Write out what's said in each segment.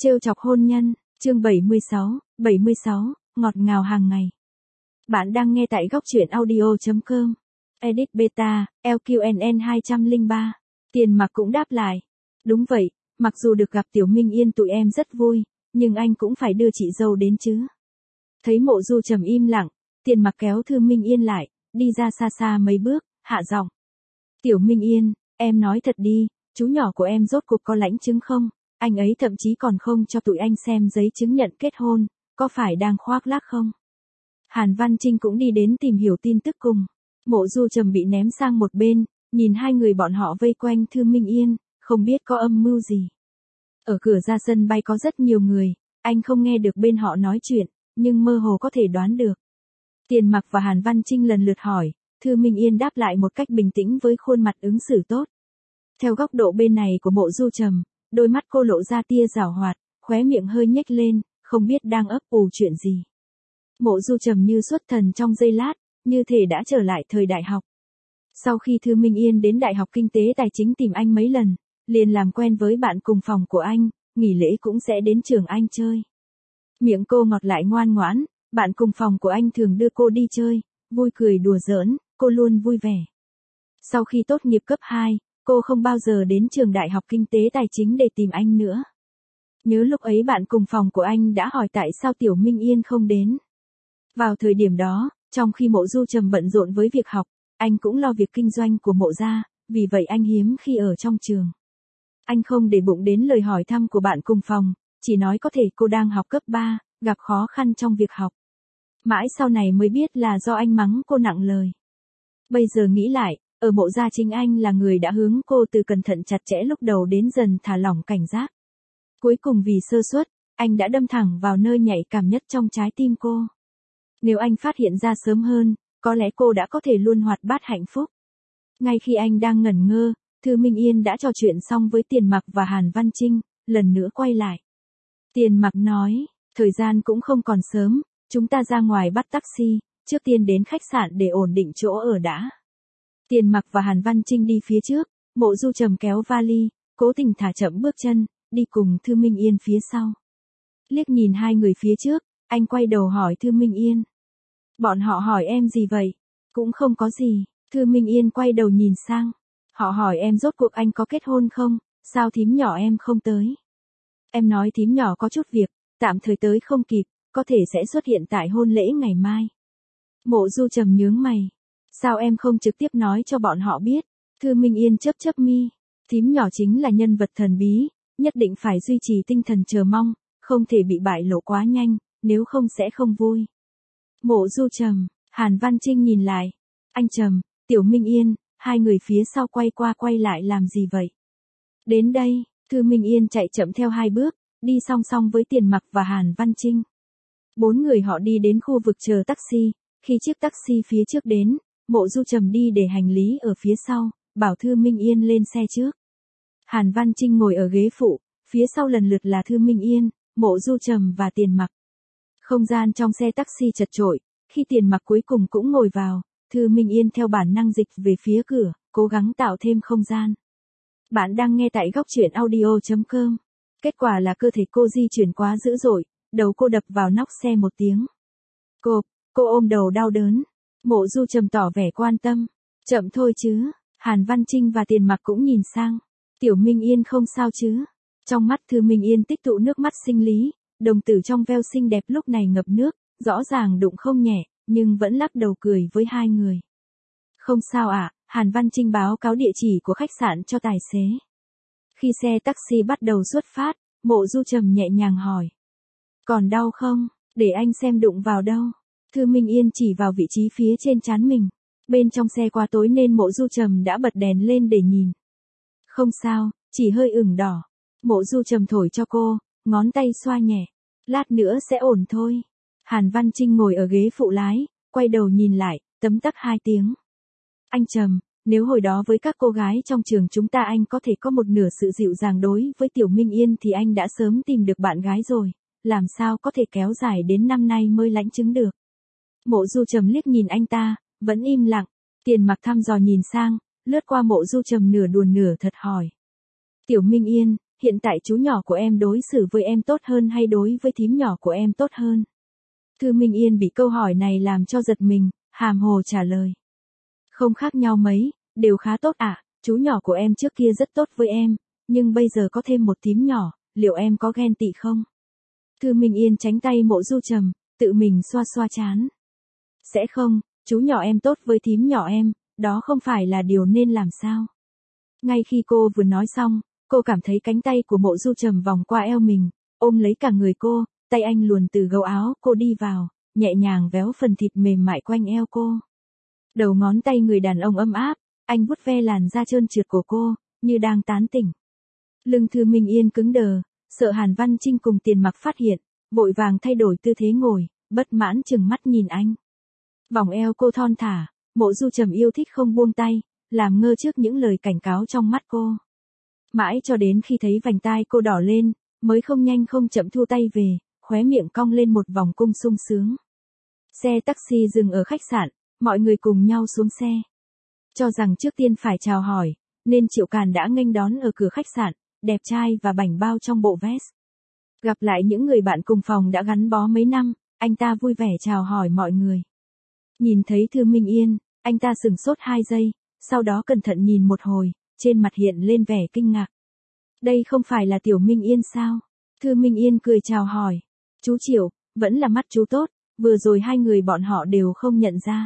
Trêu chọc hôn nhân, chương 76, ngọt ngào hàng ngày. Bạn đang nghe tại góc truyện audio.com. Edit Beta, LQNN 203. Tiền Mặc cũng đáp lại. Đúng vậy, mặc dù được gặp Tiểu Minh Yên tụi em rất vui, nhưng anh cũng phải đưa chị dâu đến chứ. Thấy Mộ Du Trầm im lặng, Tiền Mặc kéo Thư Minh Yên lại, đi ra xa xa mấy bước, hạ giọng. Tiểu Minh Yên, em nói thật đi, chú nhỏ của em rốt cuộc có lãnh chứng không? Anh ấy thậm chí còn không cho tụi anh xem giấy chứng nhận kết hôn, có phải đang khoác lác không? Hàn Văn Trinh cũng đi đến tìm hiểu tin tức cùng. Mộ Du Trầm bị ném sang một bên, nhìn hai người bọn họ vây quanh Thư Minh Yên, không biết có âm mưu gì. Ở cửa ra sân bay có rất nhiều người, anh không nghe được bên họ nói chuyện, nhưng mơ hồ có thể đoán được. Tiền Mặc và Hàn Văn Trinh lần lượt hỏi, Thư Minh Yên đáp lại một cách bình tĩnh với khuôn mặt ứng xử tốt. Theo góc độ bên này của Mộ Du Trầm, đôi mắt cô lộ ra tia giảo hoạt, khóe miệng hơi nhếch lên, không biết đang ấp ủ chuyện gì. Mộ Du Trầm như xuất thần trong giây lát, như thể đã trở lại thời đại học. Sau khi Thư Minh Yên đến Đại học Kinh tế Tài chính tìm anh mấy lần, liền làm quen với bạn cùng phòng của anh, nghỉ lễ cũng sẽ đến trường anh chơi. Miệng cô ngọt lại ngoan ngoãn, bạn cùng phòng của anh thường đưa cô đi chơi, vui cười đùa giỡn, cô luôn vui vẻ. Sau khi tốt nghiệp cấp 2, cô không bao giờ đến trường Đại học Kinh tế Tài chính để tìm anh nữa. Nhớ lúc ấy bạn cùng phòng của anh đã hỏi tại sao Tiểu Minh Yên không đến. Vào thời điểm đó, trong khi Mộ Du Trầm bận rộn với việc học, anh cũng lo việc kinh doanh của Mộ gia, vì vậy anh hiếm khi ở trong trường. Anh không để bụng đến lời hỏi thăm của bạn cùng phòng, chỉ nói có thể cô đang học cấp 3, gặp khó khăn trong việc học. Mãi sau này mới biết là do anh mắng cô nặng lời. Bây giờ nghĩ lại, ở Mộ gia chính anh là người đã hướng cô từ cẩn thận chặt chẽ lúc đầu đến dần thả lỏng cảnh giác. Cuối cùng vì sơ suất, anh đã đâm thẳng vào nơi nhạy cảm nhất trong trái tim cô. Nếu anh phát hiện ra sớm hơn, có lẽ cô đã có thể luôn hoạt bát hạnh phúc. Ngay khi anh đang ngẩn ngơ, Thư Minh Yên đã trò chuyện xong với Tiền Mặc và Hàn Văn Trinh, lần nữa quay lại. Tiền Mặc nói, thời gian cũng không còn sớm, chúng ta ra ngoài bắt taxi, trước tiên đến khách sạn để ổn định chỗ ở đã. Tiền Mặc và Hàn Văn Trinh đi phía trước, Mộ Du Trầm kéo vali, cố tình thả chậm bước chân, đi cùng Thư Minh Yên phía sau. Liếc nhìn hai người phía trước, anh quay đầu hỏi Thư Minh Yên. Bọn họ hỏi em gì vậy? Cũng không có gì. Thư Minh Yên quay đầu nhìn sang. Họ hỏi em rốt cuộc anh có kết hôn không? Sao thím nhỏ em không tới? Em nói thím nhỏ có chút việc, tạm thời tới không kịp, có thể sẽ xuất hiện tại hôn lễ ngày mai. Mộ Du Trầm nhướng mày. Sao em không trực tiếp nói cho bọn họ biết? Thư Minh Yên chớp chớp mi. Thím nhỏ chính là nhân vật thần bí, nhất định phải duy trì tinh thần chờ mong, không thể bị bại lộ quá nhanh, nếu không sẽ không vui. Mộ Du Trầm, Hàn Văn Trinh nhìn lại. Anh Trầm, Tiểu Minh Yên, hai người phía sau quay qua quay lại làm gì vậy? Đến đây, Thư Minh Yên chạy chậm theo hai bước, đi song song với Tiền Mặc và Hàn Văn Trinh. Bốn người họ đi đến khu vực chờ taxi, khi chiếc taxi phía trước đến, Mộ Du Trầm đi để hành lý ở phía sau, bảo Thư Minh Yên lên xe trước. Hàn Văn Trinh ngồi ở ghế phụ, phía sau lần lượt là Thư Minh Yên, Mộ Du Trầm và Tiền Mặc. Không gian trong xe taxi chật chội, khi Tiền Mặc cuối cùng cũng ngồi vào, Thư Minh Yên theo bản năng dịch về phía cửa, cố gắng tạo thêm không gian. Bạn đang nghe tại góc truyện audio.com. Kết quả là cơ thể cô di chuyển quá dữ dội, đầu cô đập vào nóc xe một tiếng. Cô ôm đầu đau đớn. Mộ Du Trầm tỏ vẻ quan tâm. Chậm thôi chứ. Hàn Văn Trinh và Tiền Mặc cũng nhìn sang. Tiểu Minh Yên không sao chứ? Trong mắt Thư Minh Yên tích tụ nước mắt sinh lý, đồng tử trong veo xinh đẹp lúc này ngập nước, rõ ràng đụng không nhẹ, nhưng vẫn lắc đầu cười với hai người. Không sao ạ, Hàn Văn Trinh báo cáo địa chỉ của khách sạn cho tài xế. Khi xe taxi bắt đầu xuất phát, Mộ Du Trầm nhẹ nhàng hỏi. Còn đau không? Để anh xem đụng vào đâu. Thư Minh Yên chỉ vào vị trí phía trên trán mình. Bên trong xe quá tối nên Mộ Du Trầm đã bật đèn lên để nhìn. Không sao, chỉ hơi ửng đỏ. Mộ Du Trầm thổi cho cô, ngón tay xoa nhẹ. Lát nữa sẽ ổn thôi. Hàn Văn Trinh ngồi ở ghế phụ lái, quay đầu nhìn lại, tấm tắc hai tiếng. Anh Trầm, nếu hồi đó với các cô gái trong trường chúng ta anh có thể có một nửa sự dịu dàng đối với Tiểu Minh Yên thì anh đã sớm tìm được bạn gái rồi, làm sao có thể kéo dài đến năm nay mới lãnh chứng được. Mộ Du Trầm liếc nhìn anh ta, vẫn im lặng. Tiền Mặc thăm dò nhìn sang, lướt qua Mộ Du Trầm nửa đùa nửa thật hỏi. Tiểu Minh Yên, hiện tại chú nhỏ của em đối xử với em tốt hơn hay đối với thím nhỏ của em tốt hơn? Thư Minh Yên bị câu hỏi này làm cho giật mình, hàm hồ trả lời. Không khác nhau mấy, đều khá tốt ạ, chú nhỏ của em trước kia rất tốt với em, nhưng bây giờ có thêm một thím nhỏ, liệu em có ghen tị không? Thư Minh Yên tránh tay Mộ Du Trầm, tự mình xoa xoa trán. Sẽ không, chú nhỏ em tốt với thím nhỏ em, đó không phải là điều nên làm sao? Ngay khi cô vừa nói xong, cô cảm thấy cánh tay của Mộ Du Trầm vòng qua eo mình, ôm lấy cả người cô, tay anh luồn từ gấu áo cô đi vào, nhẹ nhàng véo phần thịt mềm mại quanh eo cô. Đầu ngón tay người đàn ông ấm áp, anh vuốt ve làn da trơn trượt của cô, như đang tán tỉnh. Lưng Thư Minh Yên cứng đờ, sợ Hàn Văn Trinh cùng Tiền Mặc phát hiện, vội vàng thay đổi tư thế ngồi, bất mãn chừng mắt nhìn anh. Vòng eo cô thon thả, Mộ Du Trầm yêu thích không buông tay, làm ngơ trước những lời cảnh cáo trong mắt cô. Mãi cho đến khi thấy vành tai cô đỏ lên, mới không nhanh không chậm thu tay về, khóe miệng cong lên một vòng cung sung sướng. Xe taxi dừng ở khách sạn, mọi người cùng nhau xuống xe. Cho rằng trước tiên phải chào hỏi, nên Triệu Càn đã nghênh đón ở cửa khách sạn, đẹp trai và bảnh bao trong bộ vest. Gặp lại những người bạn cùng phòng đã gắn bó mấy năm, anh ta vui vẻ chào hỏi mọi người. Nhìn thấy Thư Minh Yên, anh ta sửng sốt 2 giây, sau đó cẩn thận nhìn một hồi, trên mặt hiện lên vẻ kinh ngạc. Đây không phải là Tiểu Minh Yên sao? Thư Minh Yên cười chào hỏi. Chú Triệu, vẫn là mắt chú tốt, vừa rồi hai người bọn họ đều không nhận ra.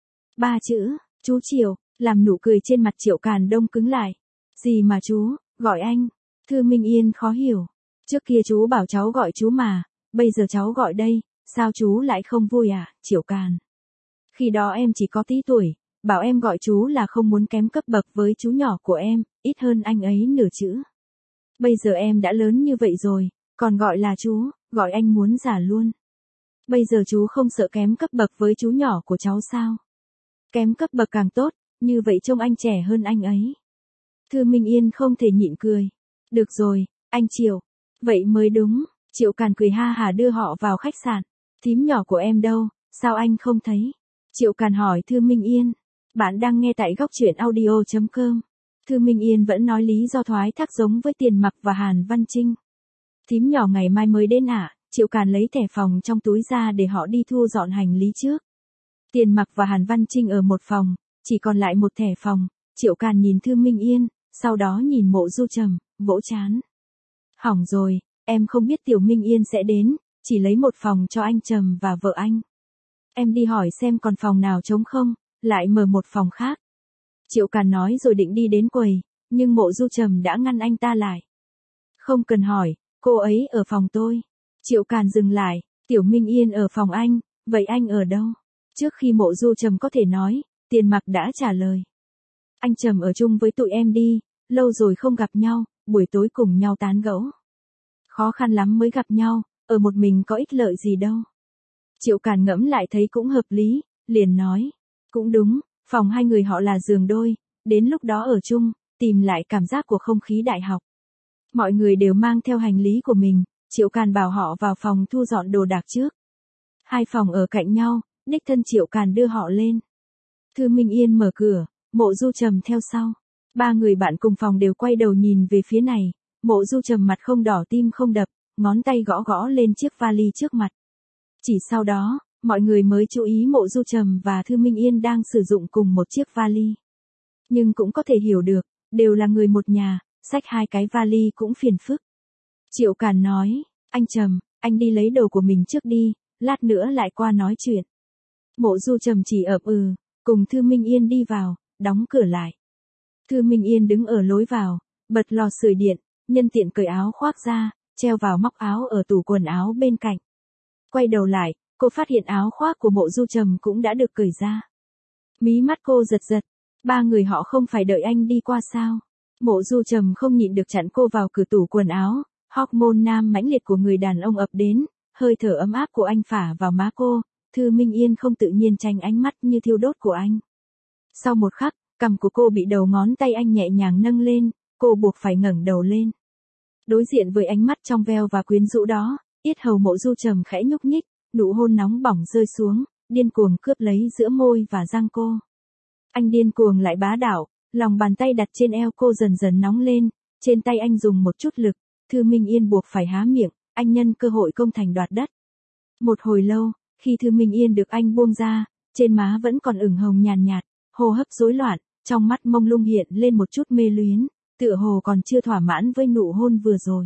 3 chữ, chú Triệu, làm nụ cười trên mặt Triệu Càn đông cứng lại. Gì mà chú, gọi anh? Thư Minh Yên khó hiểu. Trước kia chú bảo cháu gọi chú mà, bây giờ cháu gọi đây, sao chú lại không vui à, Triệu Càn? Khi đó em chỉ có tí tuổi, bảo em gọi chú là không muốn kém cấp bậc với chú nhỏ của em, ít hơn anh ấy nửa chữ. Bây giờ em đã lớn như vậy rồi, còn gọi là chú, gọi anh muốn già luôn. Bây giờ chú không sợ kém cấp bậc với chú nhỏ của cháu sao? Kém cấp bậc càng tốt, như vậy trông anh trẻ hơn anh ấy. Thư Minh Yên không thể nhịn cười. Được rồi, anh Triệu. Vậy mới đúng, Triệu Càn cười ha hả đưa họ vào khách sạn. Thím nhỏ của em đâu, sao anh không thấy? Triệu Càn hỏi Thư Minh Yên. Bạn đang nghe tại góc truyện audio.com. Thư Minh Yên vẫn nói lý do thoái thác giống với Tiền Mặc và Hàn Văn Trinh. Thím nhỏ ngày mai mới đến ạ, Triệu Càn lấy thẻ phòng trong túi ra để họ đi thu dọn hành lý trước. Tiền Mặc và Hàn Văn Trinh ở một phòng, chỉ còn lại một thẻ phòng, Triệu Càn nhìn Thư Minh Yên, sau đó nhìn Mộ Du Trầm, vỗ trán. Hỏng rồi, em không biết Tiểu Minh Yên sẽ đến, chỉ lấy một phòng cho anh Trầm và vợ anh. Em đi hỏi xem còn phòng nào trống không, lại mở một phòng khác. Triệu Càn nói rồi định đi đến quầy, nhưng Mộ Du Trầm đã ngăn anh ta lại. Không cần hỏi, cô ấy ở phòng tôi. Triệu Càn dừng lại, Tiểu Minh Yên ở phòng anh, vậy anh ở đâu? Trước khi Mộ Du Trầm có thể nói, Tiền Mặc đã trả lời. Anh Trầm ở chung với tụi em đi, lâu rồi không gặp nhau, buổi tối cùng nhau tán gẫu. Khó khăn lắm mới gặp nhau, ở một mình có ích lợi gì đâu. Triệu Càn ngẫm lại thấy cũng hợp lý, liền nói. Cũng đúng, phòng hai người họ là giường đôi, đến lúc đó ở chung, tìm lại cảm giác của không khí đại học. Mọi người đều mang theo hành lý của mình, Triệu Càn bảo họ vào phòng thu dọn đồ đạc trước. Hai phòng ở cạnh nhau, đích thân Triệu Càn đưa họ lên. Thư Minh Yên mở cửa, Mộ Du Trầm theo sau. Ba người bạn cùng phòng đều quay đầu nhìn về phía này, Mộ Du Trầm mặt không đỏ tim không đập, ngón tay gõ gõ lên chiếc vali trước mặt. Chỉ sau đó, mọi người mới chú ý Mộ Du Trầm và Thư Minh Yên đang sử dụng cùng một chiếc vali. Nhưng cũng có thể hiểu được, đều là người một nhà, xách hai cái vali cũng phiền phức. Triệu Càn nói, anh Trầm, anh đi lấy đồ của mình trước đi, lát nữa lại qua nói chuyện. Mộ Du Trầm chỉ ậm cùng Thư Minh Yên đi vào, đóng cửa lại. Thư Minh Yên đứng ở lối vào, bật lò sưởi điện, nhân tiện cởi áo khoác ra, treo vào móc áo ở tủ quần áo bên cạnh. Quay đầu lại, cô phát hiện áo khoác của Mộ Du Trầm cũng đã được cởi ra. Mí mắt cô giật giật, ba người họ không phải đợi anh đi qua sao? Mộ Du Trầm không nhịn được chặn cô vào cửa tủ quần áo, hormone nam mãnh liệt của người đàn ông ập đến, hơi thở ấm áp của anh phả vào má cô, Thư Minh Yên không tự nhiên tránh ánh mắt như thiêu đốt của anh. Sau một khắc, cằm của cô bị đầu ngón tay anh nhẹ nhàng nâng lên, cô buộc phải ngẩng đầu lên. Đối diện với ánh mắt trong veo và quyến rũ đó, yết hầu Mộ Du Trầm khẽ nhúc nhích, nụ hôn nóng bỏng rơi xuống, điên cuồng cướp lấy giữa môi và răng cô. Anh điên cuồng lại bá đạo, lòng bàn tay đặt trên eo cô dần dần nóng lên, Trên tay anh dùng một chút lực, Thư Minh Yên buộc phải há miệng, anh nhân cơ hội công thành đoạt đất. Một hồi lâu, khi Thư Minh Yên được anh buông ra, trên má vẫn còn ửng hồng nhàn nhạt, hô hấp rối loạn, trong mắt mông lung hiện lên một chút mê luyến, tựa hồ còn chưa thỏa mãn với nụ hôn vừa rồi.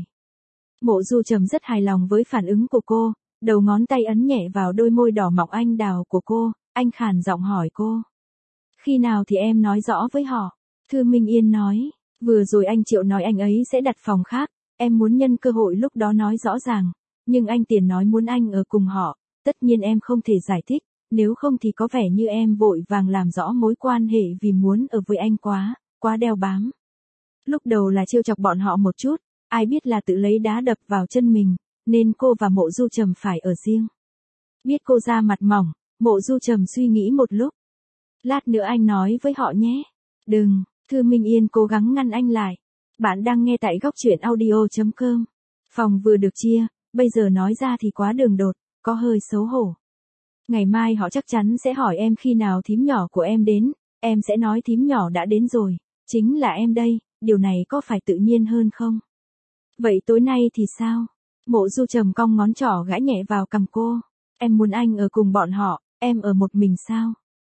Mộ Du Trầm rất hài lòng với phản ứng của cô, đầu ngón tay ấn nhẹ vào đôi môi đỏ mọng anh đào của cô, anh khàn giọng hỏi cô. Khi nào thì em nói rõ với họ? Thư Minh Yên nói, vừa rồi anh Triệu nói anh ấy sẽ đặt phòng khác, em muốn nhân cơ hội lúc đó nói rõ ràng, nhưng anh Tiền nói muốn anh ở cùng họ, tất nhiên em không thể giải thích, nếu không thì có vẻ như em vội vàng làm rõ mối quan hệ vì muốn ở với anh quá đeo bám. Lúc đầu là trêu chọc bọn họ một chút, ai biết là tự lấy đá đập vào chân mình, nên cô và Mộ Du Trầm phải ở riêng. Biết cô ra mặt mỏng, Mộ Du Trầm suy nghĩ một lúc. Lát nữa anh nói với họ nhé. Đừng, Thư Minh Yên cố gắng ngăn anh lại. Bạn đang nghe tại góc truyện audio.com. Phòng vừa được chia, bây giờ nói ra thì quá đường đột, có hơi xấu hổ. Ngày mai họ chắc chắn sẽ hỏi em khi nào thím nhỏ của em đến, em sẽ nói thím nhỏ đã đến rồi, chính là em đây, điều này có phải tự nhiên hơn không? Vậy tối nay thì sao? Mộ Du Trầm cong ngón trỏ gãi nhẹ vào cằm cô. Em muốn anh ở cùng bọn họ, em ở một mình sao?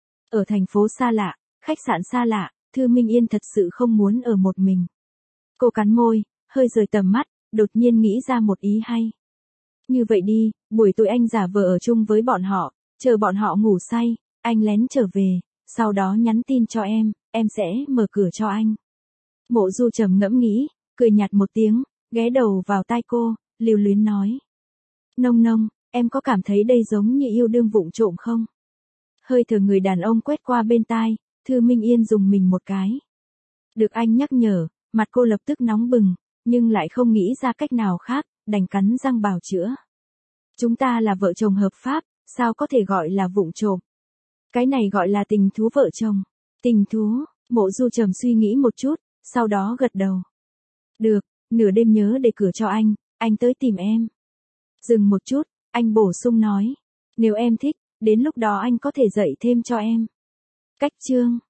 Ở thành phố xa lạ, khách sạn xa lạ, Thư Minh Yên thật sự không muốn ở một mình. Cô cắn môi, hơi rời tầm mắt, đột nhiên nghĩ ra một ý hay. Như vậy đi, buổi tối anh giả vờ ở chung với bọn họ, chờ bọn họ ngủ say, anh lén trở về, sau đó nhắn tin cho em sẽ mở cửa cho anh. Mộ Du Trầm ngẫm nghĩ, cười nhạt một tiếng, ghé đầu vào tai cô, lưu luyến nói. Nông nông, em có cảm thấy đây giống như yêu đương vụng trộm không? Hơi thở người đàn ông quét qua bên tai, Thư Minh Yên dùng mình một cái. Được anh nhắc nhở, mặt cô lập tức nóng bừng, nhưng lại không nghĩ ra cách nào khác, đành cắn răng bào chữa. Chúng ta là vợ chồng hợp pháp, sao có thể gọi là vụng trộm? Cái này gọi là tình thú vợ chồng. Tình thú, Mộ Du Trầm suy nghĩ một chút, sau đó gật đầu. Được, nửa đêm nhớ để cửa cho anh tới tìm em. Dừng một chút, anh bổ sung nói. Nếu em thích, đến lúc đó anh có thể dạy thêm cho em. Cách chương